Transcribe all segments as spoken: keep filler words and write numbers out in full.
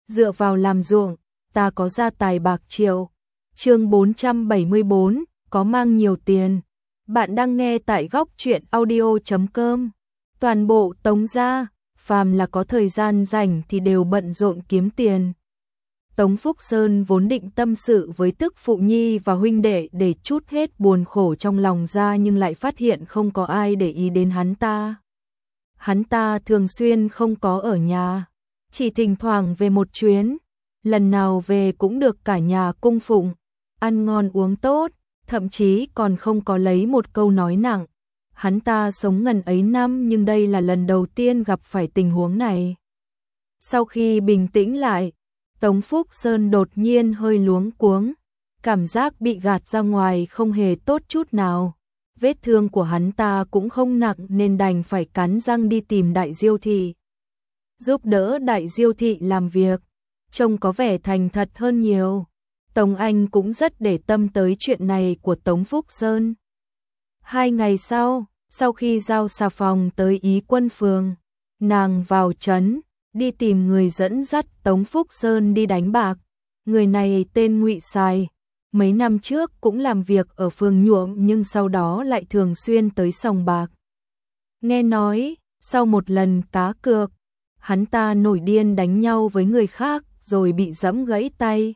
dựa vào làm ruộng, ta có gia tài bạc triệu. Chương bốn trăm bảy mươi bốn, có mang nhiều tiền. Bạn đang nghe tại góc truyện audio chấm com. Toàn bộ Tống gia, phàm là có thời gian rảnh thì đều bận rộn kiếm tiền. Tống Phúc Sơn vốn định tâm sự với tức phụ nhi và huynh đệ để trút hết buồn khổ trong lòng ra, nhưng lại phát hiện không có ai để ý đến hắn ta. Hắn ta thường xuyên không có ở nhà, chỉ thỉnh thoảng về một chuyến, lần nào về cũng được cả nhà cung phụng, ăn ngon uống tốt, thậm chí còn không có lấy một câu nói nặng. Hắn ta sống ngần ấy năm nhưng đây là lần đầu tiên gặp phải tình huống này. Sau khi bình tĩnh lại, Tống Phúc Sơn đột nhiên hơi luống cuống, cảm giác bị gạt ra ngoài không hề tốt chút nào. Vết thương của hắn ta cũng không nặng nên đành phải cắn răng đi tìm Đại Diêu Thị, giúp đỡ Đại Diêu Thị làm việc, trông có vẻ thành thật hơn nhiều. Tống Anh cũng rất để tâm tới chuyện này của Tống Phúc Sơn. Hai ngày sau, sau khi giao xà phòng tới Ý Quân Phường, nàng vào trấn, đi tìm người dẫn dắt Tống Phúc Sơn đi đánh bạc. Người này tên Ngụy Sài, mấy năm trước cũng làm việc ở phường Nhuộm nhưng sau đó lại thường xuyên tới sòng bạc. Nghe nói, sau một lần cá cược, hắn ta nổi điên đánh nhau với người khác rồi bị giẫm gãy tay.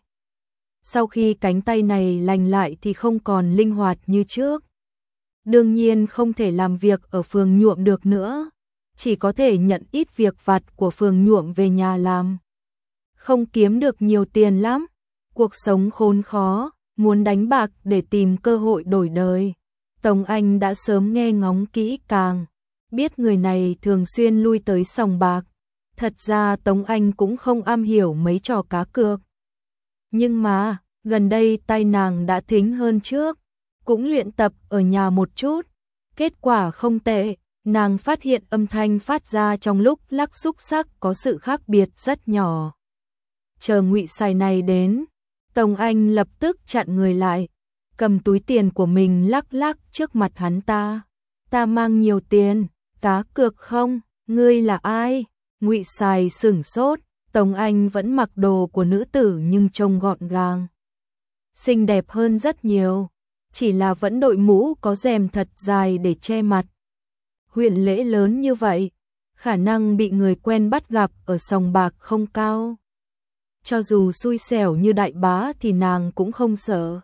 Sau khi cánh tay này lành lại thì không còn linh hoạt như trước. Đương nhiên không thể làm việc ở phường Nhuộm được nữa, chỉ có thể nhận ít việc vặt của phường Nhuộm về nhà làm. Không kiếm được nhiều tiền lắm, cuộc sống khốn khó, muốn đánh bạc để tìm cơ hội đổi đời. Tống Anh đã sớm nghe ngóng kỹ càng, biết người này thường xuyên lui tới sòng bạc. Thật ra Tống Anh cũng không am hiểu mấy trò cá cược. Nhưng mà, gần đây tay nàng đã thính hơn trước, cũng luyện tập ở nhà một chút. Kết quả không tệ, nàng phát hiện âm thanh phát ra trong lúc lắc xúc xắc có sự khác biệt rất nhỏ. Chờ Ngụy Sài này đến, Tống Anh lập tức chặn người lại, cầm túi tiền của mình lắc lắc trước mặt hắn ta. Ta mang nhiều tiền, cá cược không? Ngươi là ai? Ngụy Sài sửng sốt. Tống Anh vẫn mặc đồ của nữ tử nhưng trông gọn gàng, xinh đẹp hơn rất nhiều, chỉ là vẫn đội mũ có rèm thật dài để che mặt. Huyện lễ lớn như vậy, khả năng bị người quen bắt gặp ở sòng bạc không cao. Cho dù xui xẻo như đại bá thì nàng cũng không sợ.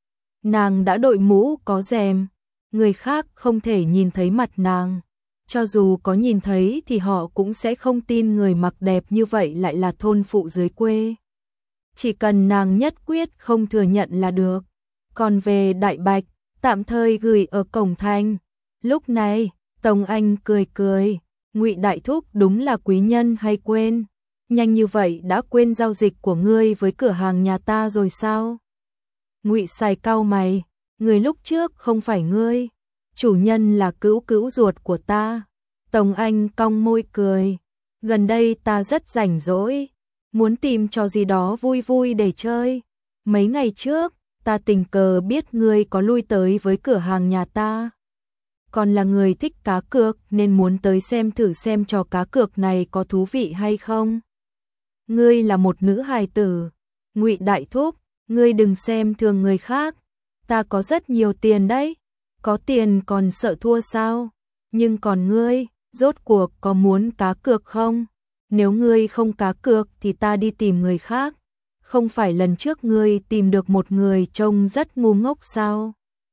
Nàng đã đội mũ có rèm, người khác không thể nhìn thấy mặt nàng. Cho dù có nhìn thấy thì họ cũng sẽ không tin người mặc đẹp như vậy lại là thôn phụ dưới quê. Chỉ cần nàng nhất quyết không thừa nhận là được. Còn về Đại Bạch, tạm thời gửi ở cổng thành. Lúc này, Tống Anh cười cười, Ngụy đại thúc đúng là quý nhân hay quên. Nhanh như vậy đã quên giao dịch của ngươi với cửa hàng nhà ta rồi sao? Ngụy Sài cau mày, người lúc trước không phải ngươi, chủ nhân là cữu cữu ruột của ta. Tống Anh cong môi cười, gần đây ta rất rảnh rỗi, muốn tìm trò gì đó vui vui để chơi. Mấy ngày trước, ta tình cờ biết ngươi có lui tới với cửa hàng nhà ta. Còn là người thích cá cược nên muốn tới xem thử xem trò cá cược này có thú vị hay không. Ngươi là một nữ hài tử, Ngụy đại thúc, ngươi đừng xem thường người khác, ta có rất nhiều tiền đấy. Có tiền còn sợ thua sao? Nhưng còn ngươi, rốt cuộc có muốn cá cược không? Nếu ngươi không cá cược thì ta đi tìm người khác. Không phải lần trước ngươi tìm được một người trông rất ngu ngốc sao?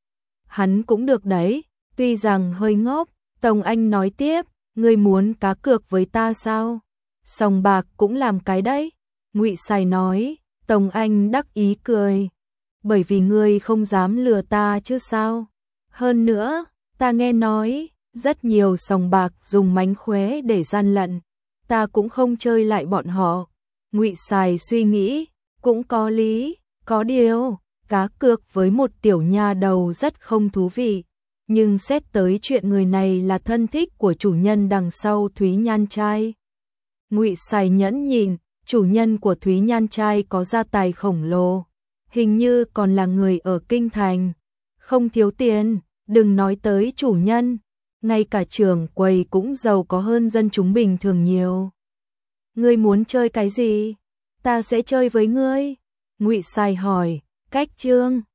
Hắn cũng được đấy, tuy rằng hơi ngốc. Tống Anh nói tiếp, ngươi muốn cá cược với ta sao? Sòng bạc cũng làm cái đấy. Ngụy Sài nói. Tống Anh đắc ý cười, bởi vì ngươi không dám lừa ta chứ sao? Hơn nữa, ta nghe nói, rất nhiều sòng bạc dùng mánh khóe để gian lận, ta cũng không chơi lại bọn họ. Ngụy Sài suy nghĩ, cũng có lý, có điều, cá cược với một tiểu nha đầu rất không thú vị. Nhưng xét tới chuyện người này là thân thích của chủ nhân đằng sau Thúy Nhan Trai. Ngụy Sài nhẫn nhịn, chủ nhân của Thúy Nhan Trai có gia tài khổng lồ, hình như còn là người ở kinh thành, không thiếu tiền. Đừng nói tới chủ nhân, ngay cả trưởng quầy cũng giàu có hơn dân chúng bình thường nhiều. Ngươi muốn chơi cái gì? Ta sẽ chơi với ngươi. Ngụy Sai hỏi, cách Trương